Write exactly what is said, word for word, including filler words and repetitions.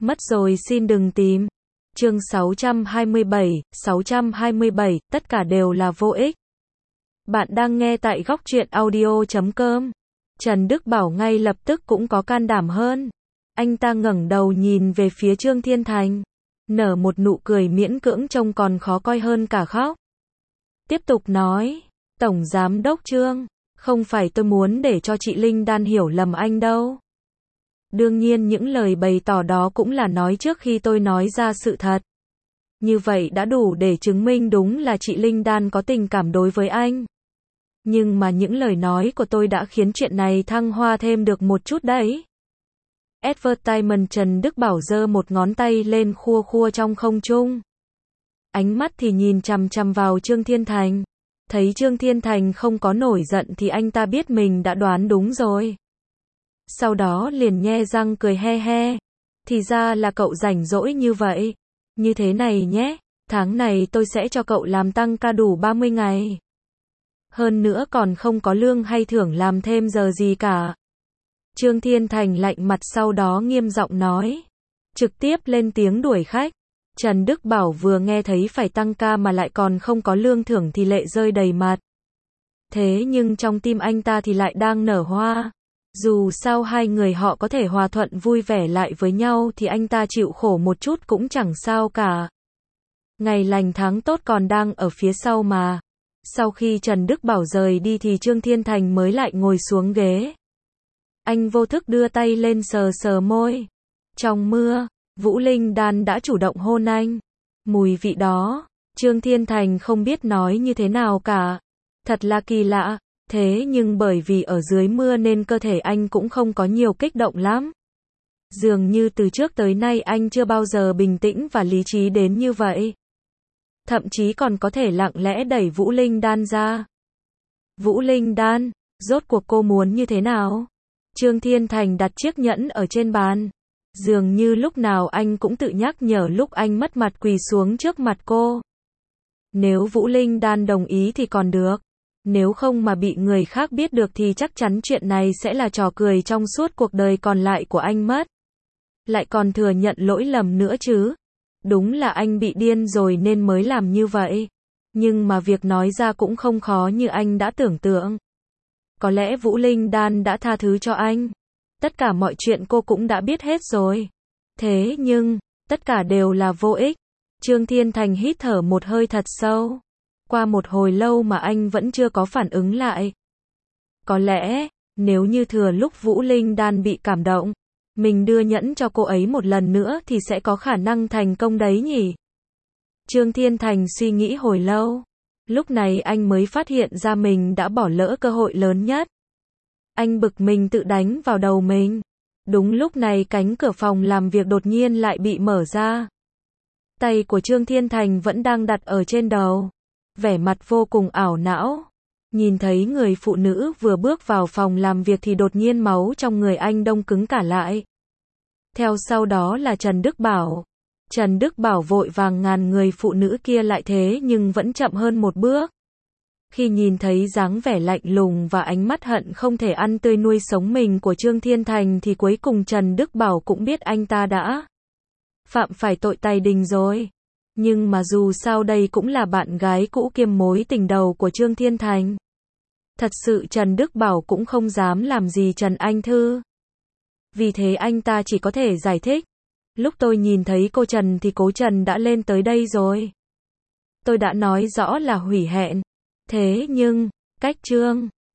Mất rồi xin đừng tìm. Chương sáu trăm hai mươi bảy, sáu trăm hai mươi bảy, tất cả đều là vô ích. Bạn đang nghe tại góc truyện audio chấm com. Trần Đức Bảo ngay lập tức cũng có can đảm hơn. Anh ta ngẩng đầu nhìn về phía Trương Thiên Thành, nở một nụ cười miễn cưỡng trông còn khó coi hơn cả khóc. Tiếp tục nói, Tổng Giám Đốc Trương, không phải tôi muốn để cho chị Linh Đan hiểu lầm anh đâu. Đương nhiên những lời bày tỏ đó cũng là nói trước khi tôi nói ra sự thật. Như vậy đã đủ để chứng minh đúng là chị Linh Đan có tình cảm đối với anh. Nhưng mà những lời nói của tôi đã khiến chuyện này thăng hoa thêm được một chút đấy. Advertisement. Trần Đức Bảo giơ một ngón tay lên khua khua trong không trung. Ánh mắt thì nhìn chằm chằm vào Trương Thiên Thành. Thấy Trương Thiên Thành không có nổi giận thì anh ta biết mình đã đoán đúng rồi. Sau đó liền nhe răng cười he he. Thì ra là cậu rảnh rỗi như vậy. Như thế này nhé, tháng này tôi sẽ cho cậu làm tăng ca đủ ba mươi ngày. Hơn nữa còn không có lương hay thưởng làm thêm giờ gì cả. Trương Thiên Thành lạnh mặt sau đó nghiêm giọng nói. Trực tiếp lên tiếng đuổi khách. Trần Đức Bảo vừa nghe thấy phải tăng ca mà lại còn không có lương thưởng thì lệ rơi đầy mặt. Thế nhưng trong tim anh ta thì lại đang nở hoa. Dù sao hai người họ có thể hòa thuận vui vẻ lại với nhau thì anh ta chịu khổ một chút cũng chẳng sao cả. Ngày lành tháng tốt còn đang ở phía sau mà. Sau khi Trần Đức Bảo rời đi thì Trương Thiên Thành mới lại ngồi xuống ghế. Anh vô thức đưa tay lên sờ sờ môi. Trong mưa, Vũ Linh Đan đã chủ động hôn anh. Mùi vị đó, Trương Thiên Thành không biết nói như thế nào cả. Thật là kỳ lạ. Thế nhưng bởi vì ở dưới mưa nên cơ thể anh cũng không có nhiều kích động lắm. Dường như từ trước tới nay anh chưa bao giờ bình tĩnh và lý trí đến như vậy. Thậm chí còn có thể lặng lẽ đẩy Vũ Linh Đan ra. Vũ Linh Đan, rốt cuộc cô muốn như thế nào? Trương Thiên Thành đặt chiếc nhẫn ở trên bàn. Dường như lúc nào anh cũng tự nhắc nhở lúc anh mất mặt quỳ xuống trước mặt cô. Nếu Vũ Linh Đan đồng ý thì còn được. Nếu không mà bị người khác biết được thì chắc chắn chuyện này sẽ là trò cười trong suốt cuộc đời còn lại của anh mất. Lại còn thừa nhận lỗi lầm nữa chứ. Đúng là anh bị điên rồi nên mới làm như vậy. Nhưng mà việc nói ra cũng không khó như anh đã tưởng tượng. Có lẽ Vũ Linh Đan đã tha thứ cho anh. Tất cả mọi chuyện cô cũng đã biết hết rồi. Thế nhưng, tất cả đều là vô ích. Trương Thiên Thành hít thở một hơi thật sâu. Qua một hồi lâu mà anh vẫn chưa có phản ứng lại. Có lẽ, nếu như thừa lúc Vũ Linh Đan bị cảm động, mình đưa nhẫn cho cô ấy một lần nữa thì sẽ có khả năng thành công đấy nhỉ? Trương Thiên Thành suy nghĩ hồi lâu. Lúc này anh mới phát hiện ra mình đã bỏ lỡ cơ hội lớn nhất. Anh bực mình tự đánh vào đầu mình. Đúng lúc này cánh cửa phòng làm việc đột nhiên lại bị mở ra. Tay của Trương Thiên Thành vẫn đang đặt ở trên đầu. Vẻ mặt vô cùng ảo não. Nhìn thấy người phụ nữ vừa bước vào phòng làm việc thì đột nhiên máu trong người anh đông cứng cả lại. Theo sau đó là Trần Đức Bảo. Trần Đức Bảo vội vàng ngăn người phụ nữ kia lại thế nhưng vẫn chậm hơn một bước. Khi nhìn thấy dáng vẻ lạnh lùng và ánh mắt hận không thể ăn tươi nuôi sống mình của Trương Thiên Thành thì cuối cùng Trần Đức Bảo cũng biết anh ta đã phạm phải tội tày đình rồi. Nhưng mà dù sao đây cũng là bạn gái cũ kiêm mối tình đầu của Trương Thiên Thành. Thật sự Trần Đức Bảo cũng không dám làm gì Trần Anh Thư. Vì thế anh ta chỉ có thể giải thích. Lúc tôi nhìn thấy cô Trần thì cố Trần đã lên tới đây rồi. Tôi đã nói rõ là hủy hẹn. Thế nhưng, cách Trương